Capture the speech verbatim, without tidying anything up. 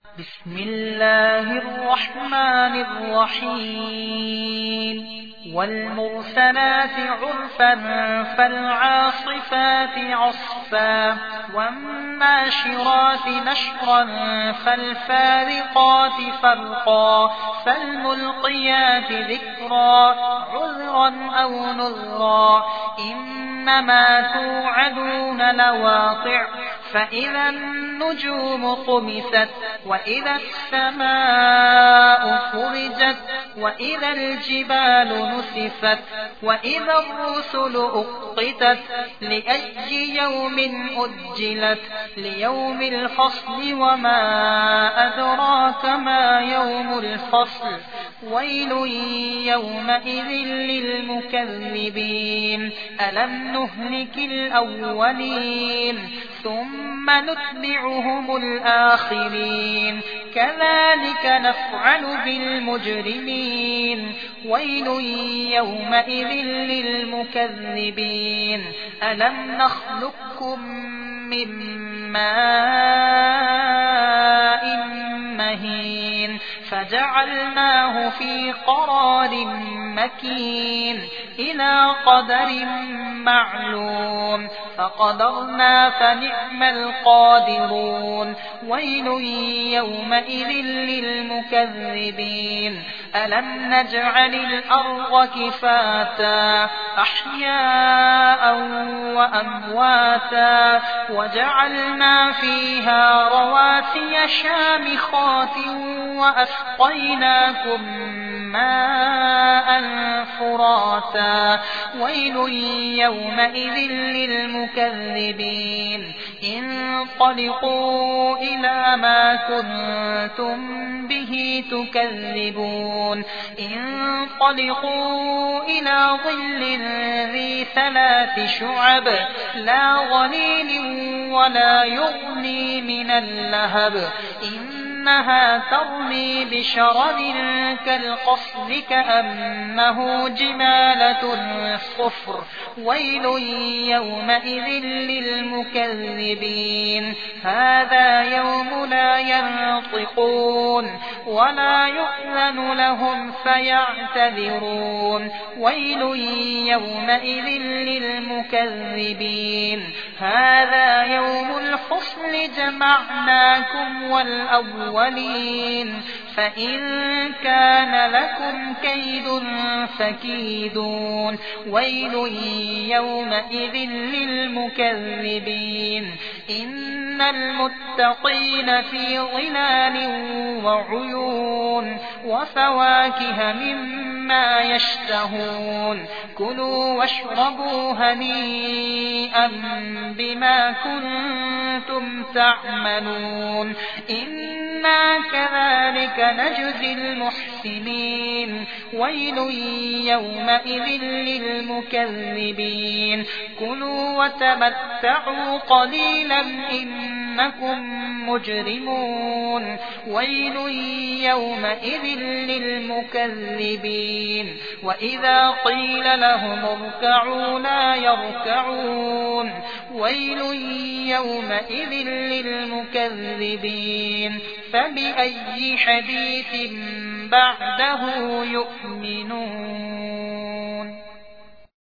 بسم الله الرحمن الرحيم والمرسلات عرفا فالعاصفات عصفا والناشرات نشرا فالفارقات فرقا فالملقيات ذكرا عذرا أو نذرا إنما توعدون لواقع فإذا النجوم طمست وإذا السماء فرجت وإذا الجبال نسفت وإذا الرسل أقتت لأي يوم أجلت ليوم الفصل وما أدراك ما يوم الفصل ويل يومئذ للمكذبين ألم نهلك الأولين ثم نتبعهم الآخرين كذلك نفعل بالمجرمين ويل يومئذ للمكذبين ألم نخلقكم من ماء مهين فجعلناه في قرار مكين إلى قدر معلوم فقدرنا فنعم القادرون ويل يومئذ للمكذبين ألم نجعل الأرض كفاتا أحياء وأمواتا وجعلنا فيها رواسي شامخات وأسقيناكم ماء فراتا ويل يومئذ للمكذبين انطلقوا إلى ما كنتم به تكذبون انطلقوا إلى ظل ذي ثلاث شعب لا ظليل ولا يغني من اللهب إنها ترمي بشرر كالقصر كأنه جمالة صفر ويل يومئذ للمكذبين هذا يوم لا ينطقون ولا يؤذن لهم فيعتذرون ويل يومئذ للمكذبين هذا يوم الفصل جمعناكم والأولين فإن كان لكم كيد فكيدون ويل يومئذ للمكذبين إن المتقين في ظلال وعيون وفواكه مما يشتهون كلوا واشربوا هنيئا بما كنتم تعملون إنا كذلك نجزي المحسنين ويل يومئذ للمكذبين كلوا وتمتعوا قليلا إنكم مجرمون ويل يومئذ للمكذبين وإذا قيل لهم اركعوا لا يركعون ويل يومئذ للمكذبين فبأي حديث بعده يؤمنون.